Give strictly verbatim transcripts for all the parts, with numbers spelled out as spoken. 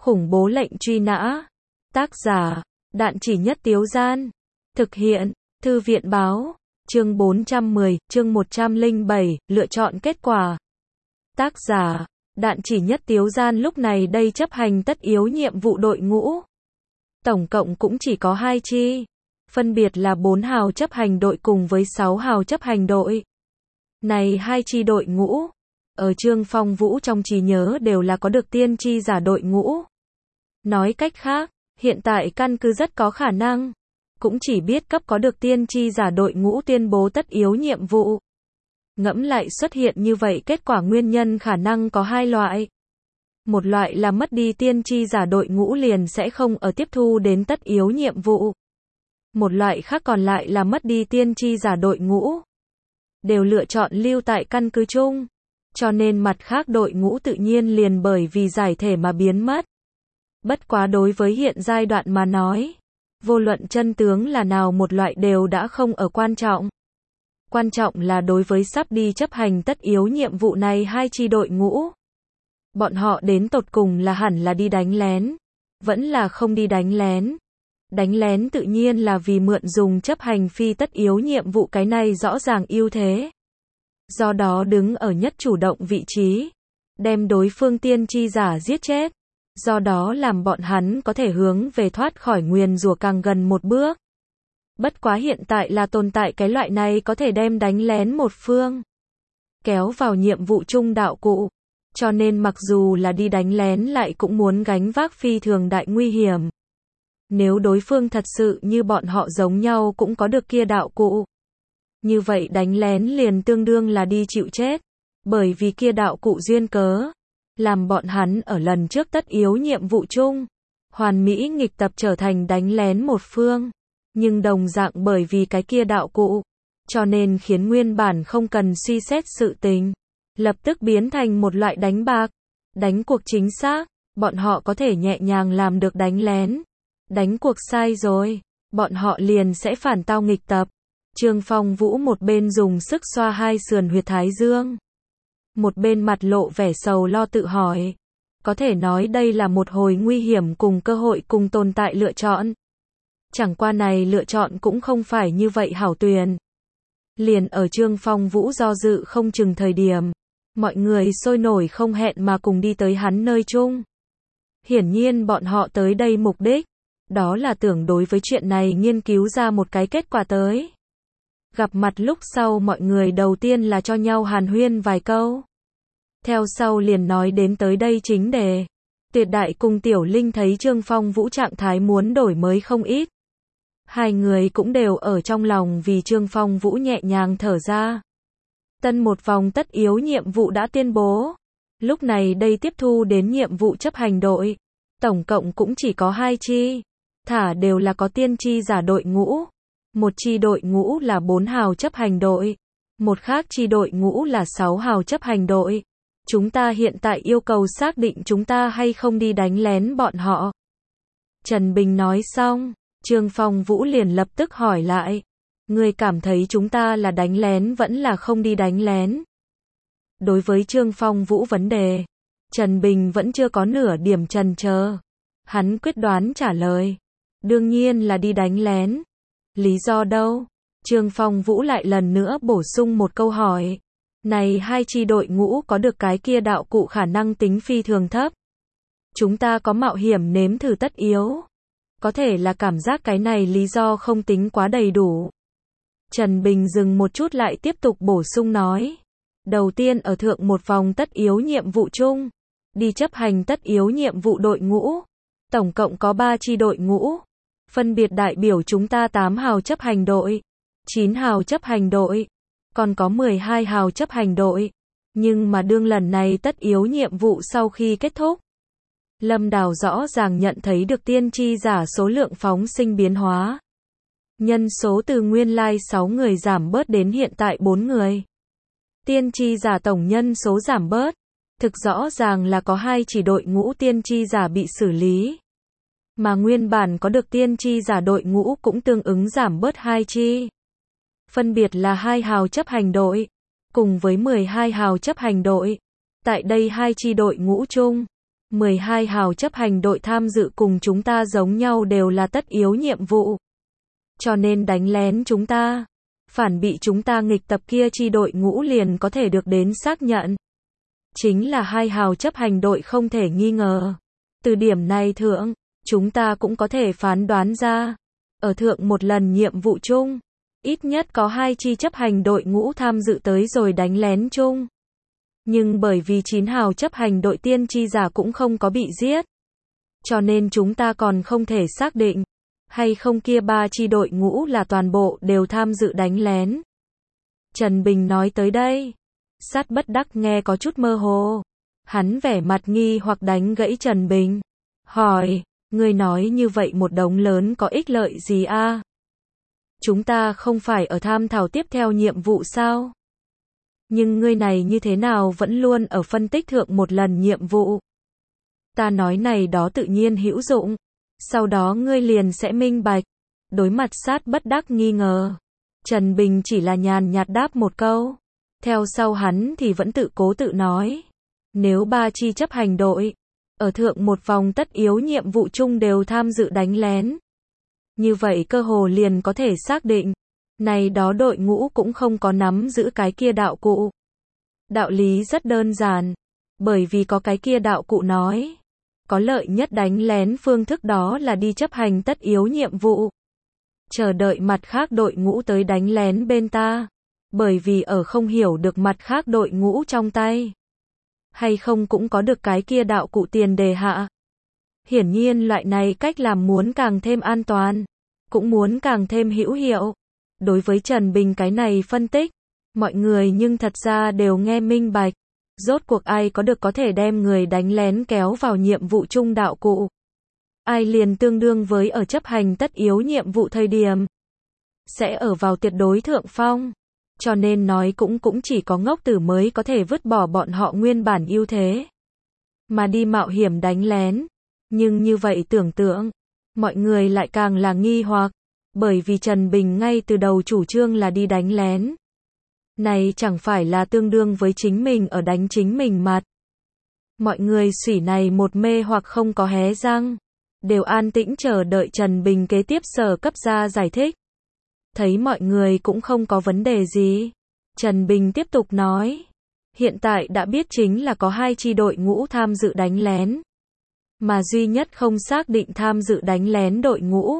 Khủng bố lệnh truy nã. Tác giả, Đạn Chỉ Nhất Tiếu Gian. Thực hiện, Thư viện Báo. Chương bốn trăm mười, chương một trăm lẻ bảy, lựa chọn kết quả. Tác giả, Đạn Chỉ Nhất Tiếu Gian lúc này đây chấp hành tất yếu nhiệm vụ đội ngũ. Tổng cộng cũng chỉ có hai chi. Phân biệt là bốn hào chấp hành đội cùng với sáu hào chấp hành đội. Này hai chi đội ngũ, ở Trương Phong Vũ trong trí nhớ đều là có được tiên tri giả đội ngũ. Nói cách khác, hiện tại căn cứ rất có khả năng, cũng chỉ biết cấp có được tiên tri giả đội ngũ tuyên bố tất yếu nhiệm vụ. Ngẫm lại xuất hiện như vậy kết quả nguyên nhân khả năng có hai loại. Một loại là mất đi tiên tri giả đội ngũ liền sẽ không ở tiếp thu đến tất yếu nhiệm vụ. Một loại khác còn lại là mất đi tiên tri giả đội ngũ, đều lựa chọn lưu tại căn cứ chung. Cho nên mặt khác đội ngũ tự nhiên liền bởi vì giải thể mà biến mất. Bất quá đối với hiện giai đoạn mà nói, vô luận chân tướng là nào một loại đều đã không ở quan trọng. Quan trọng là đối với sắp đi chấp hành tất yếu nhiệm vụ này hai chi đội ngũ. Bọn họ đến tột cùng là hẳn là đi đánh lén, vẫn là không đi đánh lén. Đánh lén tự nhiên là vì mượn dùng chấp hành phi tất yếu nhiệm vụ cái này rõ ràng ưu thế. Do đó đứng ở nhất chủ động vị trí, đem đối phương tiên tri giả giết chết. Do đó làm bọn hắn có thể hướng về thoát khỏi nguyền rủa càng gần một bước. Bất quá hiện tại là tồn tại cái loại này có thể đem đánh lén một phương kéo vào nhiệm vụ chung đạo cụ. Cho nên mặc dù là đi đánh lén lại cũng muốn gánh vác phi thường đại nguy hiểm. Nếu đối phương thật sự như bọn họ giống nhau cũng có được kia đạo cụ, như vậy đánh lén liền tương đương là đi chịu chết. Bởi vì kia đạo cụ duyên cớ, làm bọn hắn ở lần trước tất yếu nhiệm vụ chung, hoàn mỹ nghịch tập trở thành đánh lén một phương. Nhưng đồng dạng bởi vì cái kia đạo cụ, cho nên khiến nguyên bản không cần suy xét sự tình, lập tức biến thành một loại đánh bạc, đánh cuộc chính xác, bọn họ có thể nhẹ nhàng làm được đánh lén. Đánh cuộc sai rồi, bọn họ liền sẽ phản tao nghịch tập. Trương Phong Vũ một bên dùng sức xoa hai sườn huyệt thái dương, một bên mặt lộ vẻ sầu lo tự hỏi. Có thể nói đây là một hồi nguy hiểm cùng cơ hội cùng tồn tại lựa chọn. Chẳng qua này lựa chọn cũng không phải như vậy hảo tuyền. Liền ở Trương Phong Vũ do dự không chừng thời điểm, mọi người sôi nổi không hẹn mà cùng đi tới hắn nơi chung. Hiển nhiên bọn họ tới đây mục đích, đó là tưởng đối với chuyện này nghiên cứu ra một cái kết quả tới. Gặp mặt lúc sau mọi người đầu tiên là cho nhau hàn huyên vài câu. Theo sau liền nói đến tới đây chính đề. Tuyệt Đại cùng Tiểu Linh thấy Trương Phong Vũ trạng thái muốn đổi mới không ít. Hai người cũng đều ở trong lòng vì Trương Phong Vũ nhẹ nhàng thở ra. Tân một vòng tất yếu nhiệm vụ đã tuyên bố. Lúc này đây tiếp thu đến nhiệm vụ chấp hành đội. Tổng cộng cũng chỉ có hai chi. Thả đều là có tiên tri giả đội ngũ. Một chi đội ngũ là bốn hào chấp hành đội. Một khác chi đội ngũ là sáu hào chấp hành đội. Chúng ta hiện tại yêu cầu xác định chúng ta hay không đi đánh lén bọn họ. Trần Bình nói xong, Trương Phong Vũ liền lập tức hỏi lại. Người cảm thấy chúng ta là đánh lén vẫn là không đi đánh lén? Đối với Trương Phong Vũ vấn đề, Trần Bình vẫn chưa có nửa điểm chần chờ. Hắn quyết đoán trả lời. Đương nhiên là đi đánh lén. Lý do đâu? Trương Phong Vũ lại lần nữa bổ sung một câu hỏi. Này hai chi đội ngũ có được cái kia đạo cụ khả năng tính phi thường thấp. Chúng ta có mạo hiểm nếm thử tất yếu. Có thể là cảm giác cái này lý do không tính quá đầy đủ. Trần Bình dừng một chút lại tiếp tục bổ sung nói. Đầu tiên ở thượng một vòng tất yếu nhiệm vụ chung, đi chấp hành tất yếu nhiệm vụ đội ngũ. Tổng cộng có ba chi đội ngũ. Phân biệt đại biểu chúng ta tám hào chấp hành đội, chín hào chấp hành đội, còn có mười hai hào chấp hành đội. Nhưng mà đương lần này tất yếu nhiệm vụ sau khi kết thúc, Lâm Đào rõ ràng nhận thấy được tiên tri giả số lượng phóng sinh biến hóa. Nhân số từ nguyên lai sáu người giảm bớt đến hiện tại bốn người. Tiên tri giả tổng nhân số giảm bớt, thực rõ ràng là có hai chỉ đội ngũ tiên tri giả bị xử lý. Mà nguyên bản có được tiên tri giả đội ngũ cũng tương ứng giảm bớt hai chi. Phân biệt là hai hào chấp hành đội, cùng với mười hai hào chấp hành đội. Tại đây hai chi đội ngũ chung, mười hai hào chấp hành đội tham dự cùng chúng ta giống nhau đều là tất yếu nhiệm vụ. Cho nên đánh lén chúng ta, phản bị chúng ta nghịch tập kia chi đội ngũ liền có thể được đến xác nhận. Chính là hai hào chấp hành đội không thể nghi ngờ. Từ điểm này thượng, chúng ta cũng có thể phán đoán ra, ở thượng một lần nhiệm vụ chung, ít nhất có hai chi chấp hành đội ngũ tham dự tới rồi đánh lén chung. Nhưng bởi vì chín hào chấp hành đội tiên tri giả cũng không có bị giết, cho nên chúng ta còn không thể xác định, hay không kia ba chi đội ngũ là toàn bộ đều tham dự đánh lén. Trần Bình nói tới đây, Sát Bất Đắc nghe có chút mơ hồ. Hắn vẻ mặt nghi hoặc đánh gãy Trần Bình. Hỏi, ngươi nói như vậy một đống lớn có ích lợi gì a? Chúng ta không phải ở tham thảo tiếp theo nhiệm vụ sao? Nhưng ngươi này như thế nào vẫn luôn ở phân tích thượng một lần nhiệm vụ? Ta nói này đó tự nhiên hữu dụng. Sau đó ngươi liền sẽ minh bạch. Đối mặt Sát Bất Đắc nghi ngờ, Trần Bình chỉ là nhàn nhạt đáp một câu. Theo sau hắn thì vẫn tự cố tự nói. Nếu ba chi chấp hành đội, ở thượng một vòng tất yếu nhiệm vụ chung đều tham dự đánh lén. Như vậy cơ hồ liền có thể xác định, này đó đội ngũ cũng không có nắm giữ cái kia đạo cụ. Đạo lý rất đơn giản, bởi vì có cái kia đạo cụ nói, có lợi nhất đánh lén phương thức đó là đi chấp hành tất yếu nhiệm vụ. Chờ đợi mặt khác đội ngũ tới đánh lén bên ta, bởi vì ở không hiểu được mặt khác đội ngũ trong tay. Hay không cũng có được cái kia đạo cụ tiền đề hạ. Hiển nhiên loại này cách làm muốn càng thêm an toàn, cũng muốn càng thêm hữu hiệu. Đối với Trần Bình cái này phân tích, mọi người nhưng thật ra đều nghe minh bạch. Rốt cuộc ai có được có thể đem người đánh lén kéo vào nhiệm vụ chung đạo cụ. Ai liền tương đương với ở chấp hành tất yếu nhiệm vụ thời điểm, sẽ ở vào tuyệt đối thượng phong. Cho nên nói cũng cũng chỉ có ngốc tử mới có thể vứt bỏ bọn họ nguyên bản ưu thế, mà đi mạo hiểm đánh lén. Nhưng như vậy tưởng tượng, mọi người lại càng là nghi hoặc, bởi vì Trần Bình ngay từ đầu chủ trương là đi đánh lén. Này chẳng phải là tương đương với chính mình ở đánh chính mình mặt. Mọi người xủy này một mê hoặc không có hé răng, đều an tĩnh chờ đợi Trần Bình kế tiếp sở cấp ra giải thích. Thấy mọi người cũng không có vấn đề gì, Trần Bình tiếp tục nói, hiện tại đã biết chính là có hai chi đội ngũ tham dự đánh lén, mà duy nhất không xác định tham dự đánh lén đội ngũ,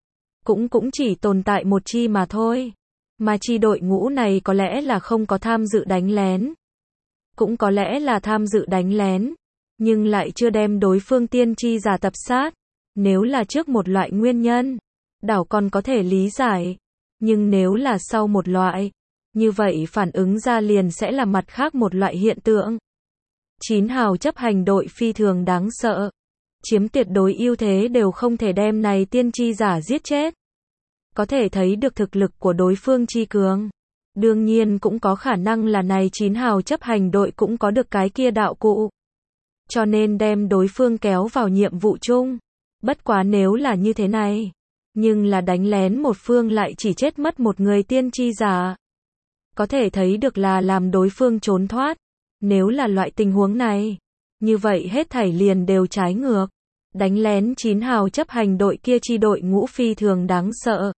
cũng cũng chỉ tồn tại một chi mà thôi, mà chi đội ngũ này có lẽ là không có tham dự đánh lén, cũng có lẽ là tham dự đánh lén, nhưng lại chưa đem đối phương tiên tri giả tập sát. Nếu là trước một loại nguyên nhân, đảo còn có thể lý giải. Nhưng nếu là sau một loại, như vậy phản ứng ra liền sẽ là mặt khác một loại hiện tượng. Chín hào chấp hành đội phi thường đáng sợ, chiếm tuyệt đối ưu thế đều không thể đem này tiên tri giả giết chết. Có thể thấy được thực lực của đối phương chi cường. Đương nhiên cũng có khả năng là này chín hào chấp hành đội cũng có được cái kia đạo cụ, cho nên đem đối phương kéo vào nhiệm vụ chung. Bất quá nếu là như thế này, nhưng là đánh lén một phương lại chỉ chết mất một người tiên tri giả. Có thể thấy được là làm đối phương trốn thoát. Nếu là loại tình huống này, như vậy hết thảy liền đều trái ngược. Đánh lén chín hào chấp hành đội kia chi đội ngũ phi thường đáng sợ.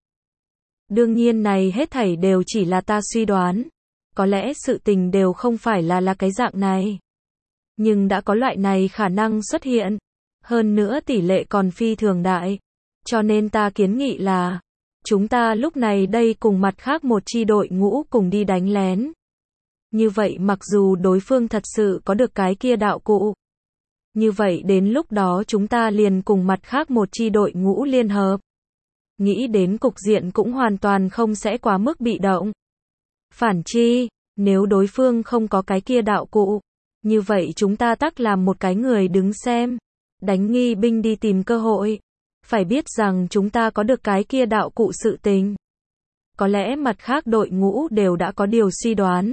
Đương nhiên này hết thảy đều chỉ là ta suy đoán. Có lẽ sự tình đều không phải là là cái dạng này. Nhưng đã có loại này khả năng xuất hiện. Hơn nữa tỷ lệ còn phi thường đại. Cho nên ta kiến nghị là, chúng ta lúc này đây cùng mặt khác một chi đội ngũ cùng đi đánh lén. Như vậy mặc dù đối phương thật sự có được cái kia đạo cụ, như vậy đến lúc đó chúng ta liền cùng mặt khác một chi đội ngũ liên hợp. Nghĩ đến cục diện cũng hoàn toàn không sẽ quá mức bị động. Phản chi, nếu đối phương không có cái kia đạo cụ, như vậy chúng ta tắc làm một cái người đứng xem, đánh nghi binh đi tìm cơ hội. Phải biết rằng chúng ta có được cái kia đạo cụ sự tình. Có lẽ mặt khác đội ngũ đều đã có điều suy đoán.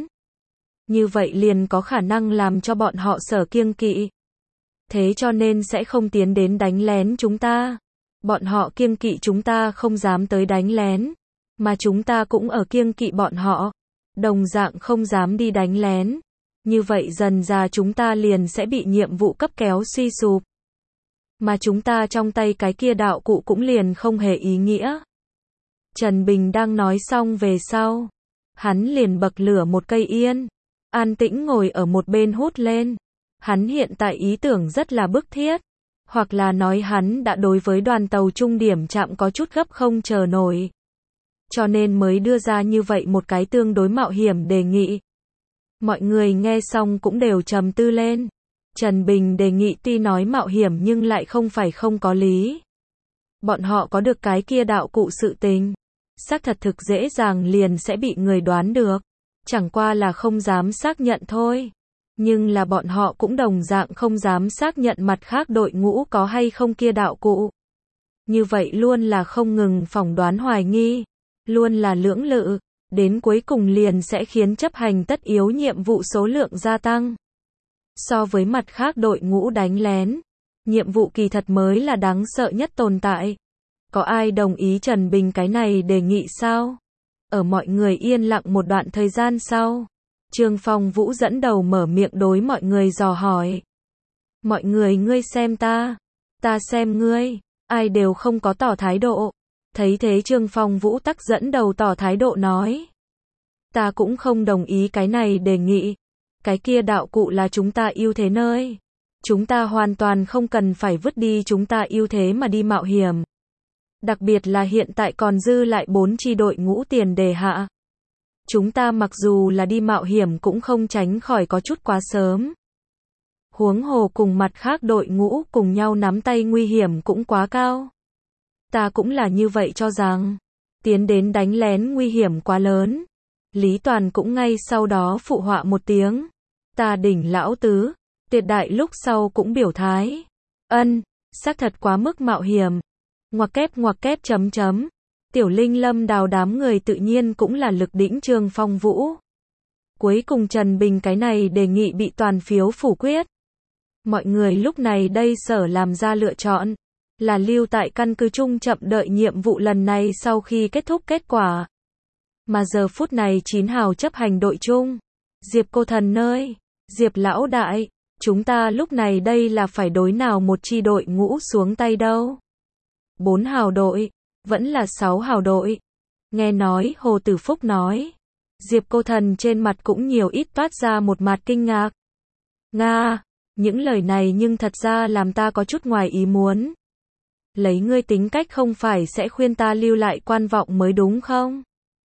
Như vậy liền có khả năng làm cho bọn họ sở kiêng kỵ. Thế cho nên sẽ không tiến đến đánh lén chúng ta. Bọn họ kiêng kỵ chúng ta không dám tới đánh lén. Mà chúng ta cũng ở kiêng kỵ bọn họ. Đồng dạng không dám đi đánh lén. Như vậy dần ra chúng ta liền sẽ bị nhiệm vụ cấp kéo suy sụp. Mà chúng ta trong tay cái kia đạo cụ cũng liền không hề ý nghĩa. Trần Bình đang nói xong về sau. Hắn liền bậc lửa một cây yên. An tĩnh ngồi ở một bên hút lên. Hắn hiện tại ý tưởng rất là bức thiết. Hoặc là nói hắn đã đối với đoàn tàu trung điểm trạm có chút gấp không chờ nổi. Cho nên mới đưa ra như vậy một cái tương đối mạo hiểm đề nghị. Mọi người nghe xong cũng đều trầm tư lên. Trần Bình đề nghị tuy nói mạo hiểm nhưng lại không phải không có lý. Bọn họ có được cái kia đạo cụ sự tình. Xác thật thực dễ dàng liền sẽ bị người đoán được. Chẳng qua là không dám xác nhận thôi. Nhưng là bọn họ cũng đồng dạng không dám xác nhận mặt khác đội ngũ có hay không kia đạo cụ. Như vậy luôn là không ngừng phỏng đoán hoài nghi. Luôn là lưỡng lự. Đến cuối cùng liền sẽ khiến chấp hành tất yếu nhiệm vụ số lượng gia tăng. So với mặt khác đội ngũ đánh lén, nhiệm vụ kỳ thật mới là đáng sợ nhất tồn tại. Có ai đồng ý Trần Bình cái này đề nghị sao? Ở mọi người yên lặng một đoạn thời gian sau, Trương Phong Vũ dẫn đầu mở miệng đối mọi người dò hỏi. Mọi người ngươi xem ta, ta xem ngươi, ai đều không có tỏ thái độ. Thấy thế Trương Phong Vũ tắc dẫn đầu tỏ thái độ nói. Ta cũng không đồng ý cái này đề nghị. Cái kia đạo cụ là chúng ta ưu thế nơi. Chúng ta hoàn toàn không cần phải vứt đi chúng ta ưu thế mà đi mạo hiểm. Đặc biệt là hiện tại còn dư lại bốn chi đội ngũ tiền đề hạ. Chúng ta mặc dù là đi mạo hiểm cũng không tránh khỏi có chút quá sớm. Huống hồ cùng mặt khác đội ngũ cùng nhau nắm tay nguy hiểm cũng quá cao. Ta cũng là như vậy cho rằng. Tiến đến đánh lén nguy hiểm quá lớn. Lý Toàn cũng ngay sau đó phụ họa một tiếng. Ta đỉnh lão tứ. Tuyệt đại lúc sau cũng biểu thái. Ân, xác thật quá mức mạo hiểm. Ngoặc kép ngoặc kép chấm chấm. Tiểu Linh Lâm Đào đám người tự nhiên cũng là lực đỉnh Trương Phong Vũ. Cuối cùng Trần Bình cái này đề nghị bị toàn phiếu phủ quyết. Mọi người lúc này đây sở làm ra lựa chọn. Là lưu tại căn cứ chung chậm đợi nhiệm vụ lần này sau khi kết thúc kết quả. Mà giờ phút này chín hào chấp hành đội chung. Diệp cô thần nơi. Diệp lão đại. Chúng ta lúc này đây là phải đối nào một chi đội ngũ xuống tay đâu. Bốn hào đội. Vẫn là sáu hào đội. Nghe nói Hồ Tử Phúc nói. Diệp cô thần trên mặt cũng nhiều ít toát ra một mặt kinh ngạc. Nga. Những lời này nhưng thật ra làm ta có chút ngoài ý muốn. Lấy ngươi tính cách không phải sẽ khuyên ta lưu lại quan vọng mới đúng không?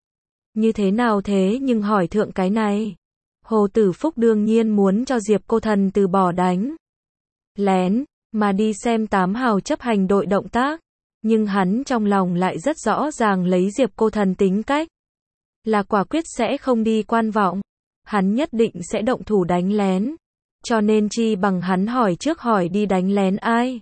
Như thế nào thế nhưng hỏi thượng cái này. Hồ Tử Phúc đương nhiên muốn cho Diệp cô thần từ bỏ đánh lén, mà đi xem tám hào chấp hành đội động tác. Nhưng hắn trong lòng lại rất rõ ràng lấy Diệp cô thần tính cách. Là quả quyết sẽ không đi quan vọng. Hắn nhất định sẽ động thủ đánh lén. Cho nên chi bằng hắn hỏi trước hỏi đi đánh lén ai.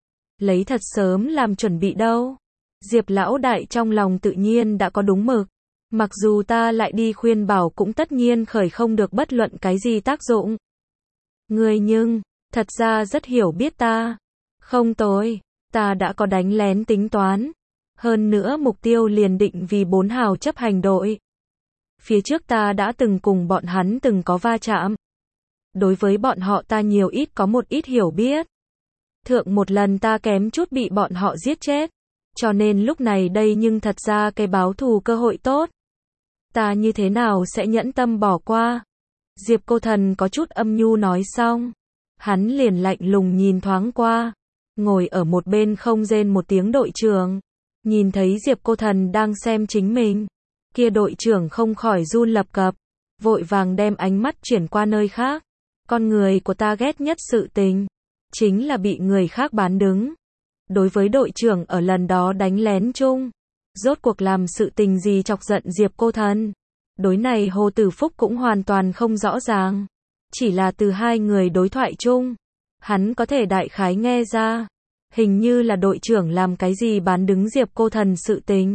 Lấy thật sớm làm chuẩn bị đâu. Diệp lão đại trong lòng tự nhiên đã có đúng mực. Mặc dù ta lại đi khuyên bảo cũng tất nhiên khởi không được bất luận cái gì tác dụng. Ngươi nhưng, thật ra rất hiểu biết ta. Không tối, ta đã có đánh lén tính toán. Hơn nữa mục tiêu liền định vì bốn hào chấp hành đội. Phía trước ta đã từng cùng bọn hắn từng có va chạm. Đối với bọn họ ta nhiều ít có một ít hiểu biết. Thượng một lần ta kém chút bị bọn họ giết chết. Cho nên lúc này đây nhưng thật ra cái báo thù cơ hội tốt. Ta như thế nào sẽ nhẫn tâm bỏ qua. Diệp cô thần có chút âm nhu nói xong. Hắn liền lạnh lùng nhìn thoáng qua. Ngồi ở một bên không rên một tiếng đội trưởng. Nhìn thấy Diệp cô thần đang xem chính mình. Kia đội trưởng không khỏi run lập cập. Vội vàng đem ánh mắt chuyển qua nơi khác. Con người của ta ghét nhất sự tình. Chính là bị người khác bán đứng. Đối với đội trưởng ở lần đó đánh lén chung. Rốt cuộc làm sự tình gì chọc giận Diệp cô thần. Đối này Hồ Tử Phúc cũng hoàn toàn không rõ ràng. Chỉ là từ hai người đối thoại chung. Hắn có thể đại khái nghe ra. Hình như là đội trưởng làm cái gì bán đứng Diệp cô thần sự tình.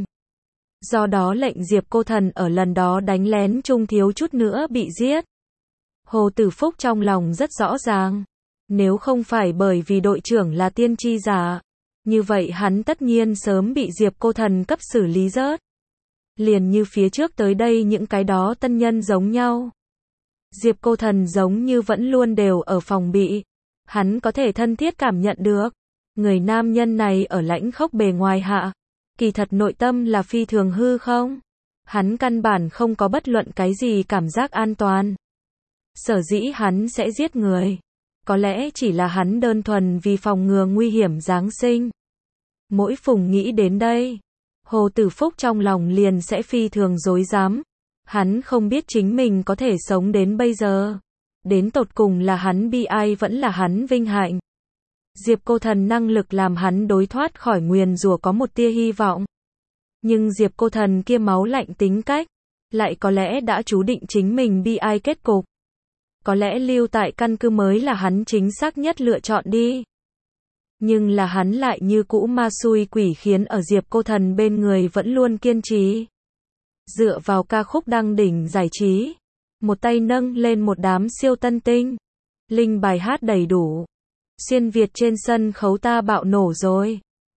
Do đó lệnh Diệp cô thần ở lần đó đánh lén chung thiếu chút nữa bị giết. Hồ Tử Phúc trong lòng rất rõ ràng. Nếu không phải bởi vì đội trưởng là tiên tri giả. Như vậy hắn tất nhiên sớm bị Diệp cô thần cấp xử lý rớt. Liền như phía trước tới đây những cái đó tân nhân giống nhau. Diệp Cô Thần giống như vẫn luôn đều ở phòng bị. Hắn có thể thân thiết cảm nhận được. Người nam nhân này ở lãnh khốc bề ngoài hạ. Kỳ thật nội tâm là phi thường hư không? Hắn căn bản không có bất luận cái gì cảm giác an toàn. Sở dĩ hắn sẽ giết người. Có lẽ chỉ là hắn đơn thuần vì phòng ngừa nguy hiểm Giáng sinh. Mỗi phùng nghĩ đến đây, Hồ Tử Phúc trong lòng liền sẽ phi thường rối rắm. Hắn không biết chính mình có thể sống đến bây giờ. Đến tột cùng là hắn bi ai vẫn là hắn vinh hạnh. Diệp Cô Thần năng lực làm hắn đối thoát khỏi nguyền rủa có một tia hy vọng. Nhưng Diệp Cô Thần kia máu lạnh tính cách, lại có lẽ đã chú định chính mình bi ai kết cục. Có lẽ lưu tại căn cứ mới là hắn chính xác nhất lựa chọn đi. Nhưng là hắn lại như cũ ma xui quỷ khiến ở Diệp Cô Thần bên người vẫn luôn kiên trì. Dựa vào ca khúc đăng đỉnh giải trí, một tay nâng lên một đám siêu tân tinh. Linh bài hát đầy đủ. Xuyên Việt trên sân khấu ta bạo nổ rồi.